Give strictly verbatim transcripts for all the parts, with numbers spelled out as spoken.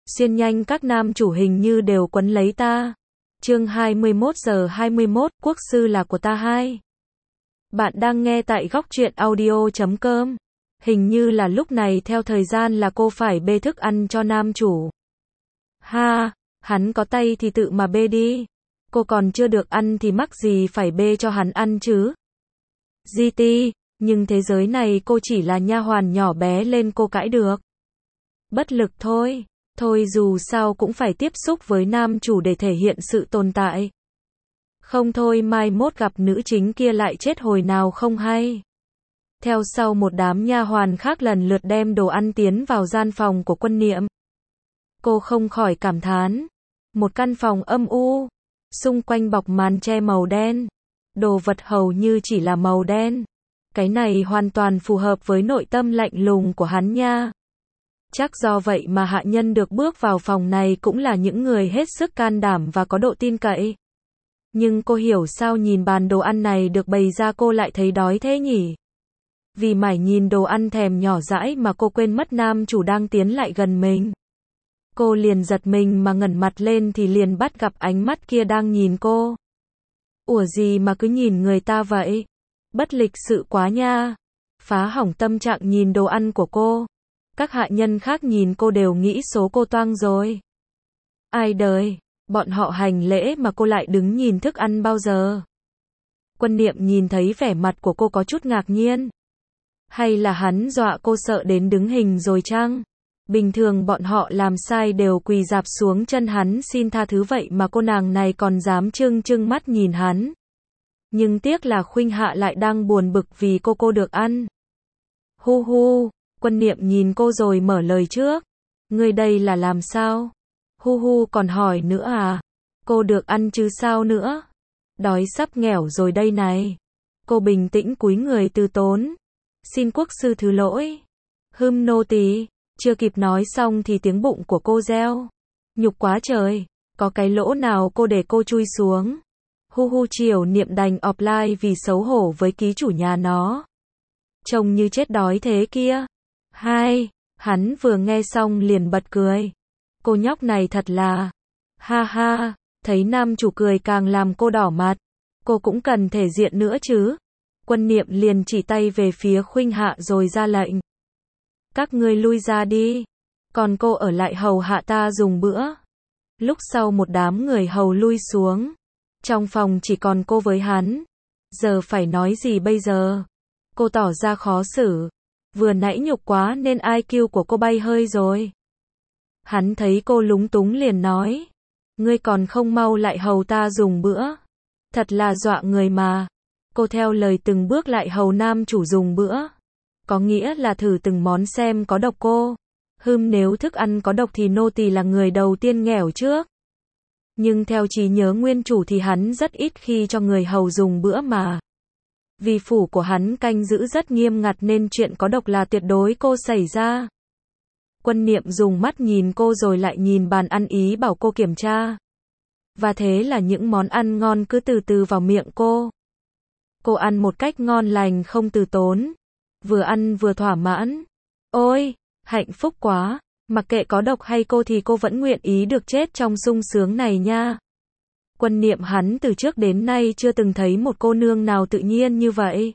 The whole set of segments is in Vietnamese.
Xuyên nhanh các nam chủ hình như đều quấn lấy ta. Chương hai mươi mốt giờ hai mươi mốt, quốc sư là của ta hai. Bạn đang nghe tại góc truyện audio chấm com. Hình như là lúc này theo thời gian là cô phải bê thức ăn cho nam chủ. Ha, hắn có tay thì tự mà bê đi. Cô còn chưa được ăn thì mắc gì phải bê cho hắn ăn chứ. giê tê, nhưng thế giới này cô chỉ là nha hoàn nhỏ bé lên cô cãi được. Bất lực thôi. Thôi dù sao cũng phải tiếp xúc với nam chủ để thể hiện sự tồn tại. Không thôi mai mốt gặp nữ chính kia lại chết hồi nào không hay. Theo sau một đám nha hoàn khác lần lượt đem đồ ăn tiến vào gian phòng của Quân Niệm. Cô không khỏi cảm thán. Một căn phòng âm u, xung quanh bọc màn che màu đen. Đồ vật hầu như chỉ là màu đen. Cái này hoàn toàn phù hợp với nội tâm lạnh lùng của hắn nha. Chắc do vậy mà hạ nhân được bước vào phòng này cũng là những người hết sức can đảm và có độ tin cậy. Nhưng cô hiểu sao nhìn bàn đồ ăn này được bày ra cô lại thấy đói thế nhỉ? Vì mải nhìn đồ ăn thèm nhỏ dãi mà cô quên mất nam chủ đang tiến lại gần mình. Cô liền giật mình mà ngẩng mặt lên thì liền bắt gặp ánh mắt kia đang nhìn cô. Ủa gì mà cứ nhìn người ta vậy? Bất lịch sự quá nha. Phá hỏng tâm trạng nhìn đồ ăn của cô. Các hạ nhân khác nhìn cô đều nghĩ số cô toang rồi. Ai đời, bọn họ hành lễ mà cô lại đứng nhìn thức ăn bao giờ. Quân Niệm nhìn thấy vẻ mặt của cô có chút ngạc nhiên. Hay là hắn dọa cô sợ đến đứng hình rồi chăng? Bình thường bọn họ làm sai đều quỳ rạp xuống chân hắn xin tha thứ vậy mà cô nàng này còn dám trưng trưng mắt nhìn hắn. Nhưng tiếc là Khuynh Hạ lại đang buồn bực vì cô cô được ăn. Hu hu. Quân Niệm nhìn cô rồi mở lời trước. Ngươi đây là làm sao? Hu hu còn hỏi nữa à? Cô được ăn chứ sao nữa? Đói sắp nghèo rồi đây này. Cô bình tĩnh cúi người từ tốn. Xin quốc sư thứ lỗi. Hưm nô tỳ. Chưa kịp nói xong thì tiếng bụng của cô reo. Nhục quá trời. Có cái lỗ nào cô để cô chui xuống. Hu hu Triều Niệm đành offline vì xấu hổ với ký chủ nhà nó. Trông như chết đói thế kia. Hai, hắn vừa nghe xong liền bật cười. Cô nhóc này thật là, ha ha, thấy nam chủ cười càng làm cô đỏ mặt. Cô cũng cần thể diện nữa chứ. Quân Niệm liền chỉ tay về phía Khuynh Hạ rồi ra lệnh. Các ngươi lui ra đi, còn cô ở lại hầu hạ ta dùng bữa. Lúc sau một đám người hầu lui xuống. Trong phòng chỉ còn cô với hắn. Giờ phải nói gì bây giờ? Cô tỏ ra khó xử. Vừa nãy nhục quá nên i kiu của cô bay hơi rồi. Hắn thấy cô lúng túng liền nói. Ngươi còn không mau lại hầu ta dùng bữa. Thật là dọa người mà. Cô theo lời từng bước lại hầu nam chủ dùng bữa. Có nghĩa là thử từng món xem có độc cô. Hừm nếu thức ăn có độc thì nô tỳ là người đầu tiên nghèo trước. Nhưng theo trí nhớ nguyên chủ thì hắn rất ít khi cho người hầu dùng bữa mà. Vì phủ của hắn canh giữ rất nghiêm ngặt nên chuyện có độc là tuyệt đối cô xảy ra. Quân Niệm dùng mắt nhìn cô rồi lại nhìn bàn ăn ý bảo cô kiểm tra. Và thế là những món ăn ngon cứ từ từ vào miệng cô. Cô ăn một cách ngon lành không từ tốn. Vừa ăn vừa thỏa mãn. Ôi, hạnh phúc quá. Mặc kệ có độc hay cô thì cô vẫn nguyện ý được chết trong sung sướng này nha. Quân Niệm hắn từ trước đến nay chưa từng thấy một cô nương nào tự nhiên như vậy.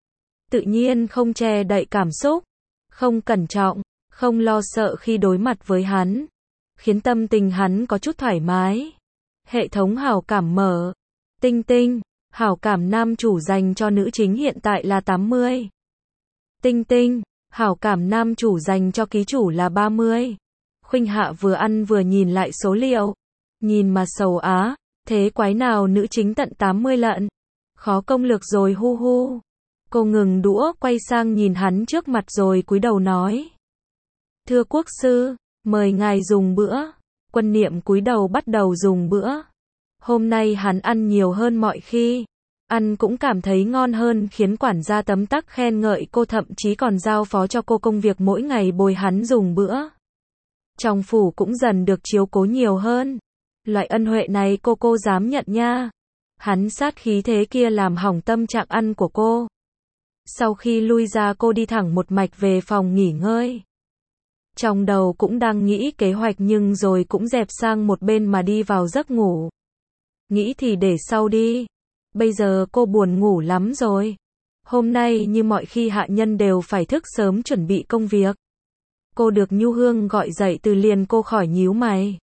Tự nhiên không che đậy cảm xúc, không cẩn trọng, không lo sợ khi đối mặt với hắn, khiến tâm tình hắn có chút thoải mái. Hệ thống hảo cảm mở. Tinh tinh, hảo cảm nam chủ dành cho nữ chính hiện tại là tám mươi. Tinh tinh, hảo cảm nam chủ dành cho ký chủ là ba mươi. Khuynh Hạ vừa ăn vừa nhìn lại số liệu. Nhìn mà sầu á. Thế quái nào nữ chính tận tám mươi lận. Khó công lược rồi hu hu. Cô ngừng đũa quay sang nhìn hắn trước mặt rồi cúi đầu nói. Thưa quốc sư, mời ngài dùng bữa. Quân Niệm cúi đầu bắt đầu dùng bữa. Hôm nay hắn ăn nhiều hơn mọi khi. Ăn cũng cảm thấy ngon hơn khiến quản gia tấm tắc khen ngợi cô thậm chí còn giao phó cho cô công việc mỗi ngày bồi hắn dùng bữa. Trong phủ cũng dần được chiếu cố nhiều hơn. Loại ân huệ này cô cô dám nhận nha. Hắn sát khí thế kia làm hỏng tâm trạng ăn của cô. Sau khi lui ra cô đi thẳng một mạch về phòng nghỉ ngơi. Trong đầu cũng đang nghĩ kế hoạch nhưng rồi cũng dẹp sang một bên mà đi vào giấc ngủ. Nghĩ thì để sau đi. Bây giờ cô buồn ngủ lắm rồi. Hôm nay như mọi khi hạ nhân đều phải thức sớm chuẩn bị công việc. Cô được Nhu Hương gọi dậy từ liền cô khỏi nhíu mày.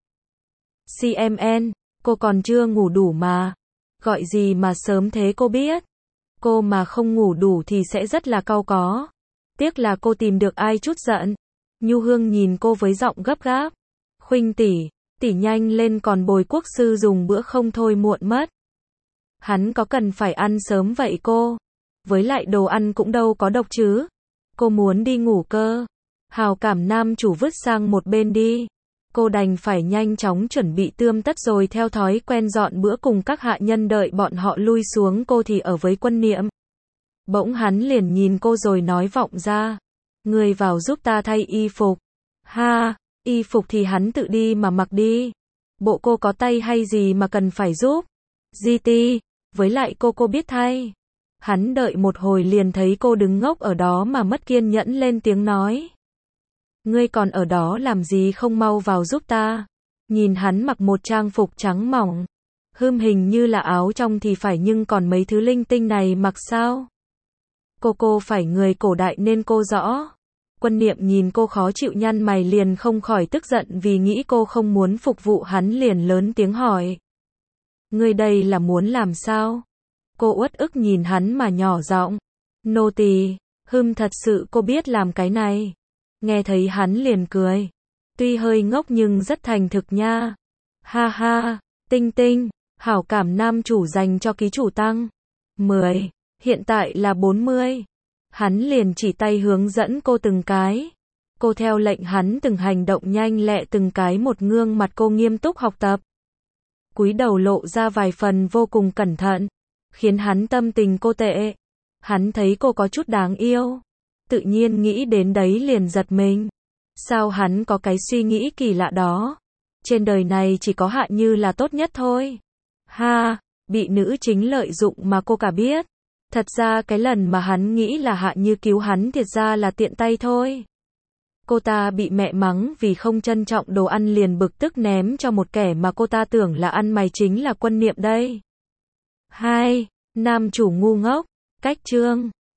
xê em en, cô còn chưa ngủ đủ mà. Gọi gì mà sớm thế cô biết. Cô mà không ngủ đủ thì sẽ rất là cau có. Tiếc là cô tìm được ai chút giận. Nhu Hương nhìn cô với giọng gấp gáp. Khuynh tỷ, tỷ nhanh lên còn bồi quốc sư dùng bữa không thôi muộn mất. Hắn có cần phải ăn sớm vậy cô? Với lại đồ ăn cũng đâu có độc chứ. Cô muốn đi ngủ cơ. Hào cảm nam chủ vứt sang một bên đi. Cô đành phải nhanh chóng chuẩn bị tươm tất rồi theo thói quen dọn bữa cùng các hạ nhân đợi bọn họ lui xuống cô thì ở với Quân Niệm. Bỗng hắn liền nhìn cô rồi nói vọng ra. Người vào giúp ta thay y phục. Ha, y phục thì hắn tự đi mà mặc đi. Bộ cô có tay hay gì mà cần phải giúp. giê tê, với lại cô cô biết thay. Hắn đợi một hồi liền thấy cô đứng ngốc ở đó mà mất kiên nhẫn lên tiếng nói. Ngươi còn ở đó làm gì không mau vào giúp ta. Nhìn hắn mặc một trang phục trắng mỏng. Hươm hình như là áo trong thì phải nhưng còn mấy thứ linh tinh này mặc sao? Cô cô phải người cổ đại nên cô rõ. Quân Niệm nhìn cô khó chịu nhăn mày liền không khỏi tức giận vì nghĩ cô không muốn phục vụ hắn liền lớn tiếng hỏi. Ngươi đây là muốn làm sao? Cô uất ức nhìn hắn mà nhỏ giọng. Nô tỳ, hừm thật sự cô biết làm cái này. Nghe thấy hắn liền cười. Tuy hơi ngốc nhưng rất thành thực nha. Ha ha, tinh tinh, hảo cảm nam chủ dành cho ký chủ tăng. mười, hiện tại là bốn mươi. Hắn liền chỉ tay hướng dẫn cô từng cái. Cô theo lệnh hắn từng hành động nhanh lẹ từng cái một gương mặt cô nghiêm túc học tập. Cúi đầu lộ ra vài phần vô cùng cẩn thận. Khiến hắn tâm tình cô tệ. Hắn thấy cô có chút đáng yêu. Tự nhiên nghĩ đến đấy liền giật mình. Sao hắn có cái suy nghĩ kỳ lạ đó? Trên đời này chỉ có Hạ Như là tốt nhất thôi. Ha, bị nữ chính lợi dụng mà cô cả biết. Thật ra cái lần mà hắn nghĩ là Hạ Như cứu hắn thiệt ra là tiện tay thôi. Cô ta bị mẹ mắng vì không trân trọng đồ ăn liền bực tức ném cho một kẻ mà cô ta tưởng là ăn mày chính là Quân Niệm đây. hai. Nam chủ ngu ngốc. Cách chương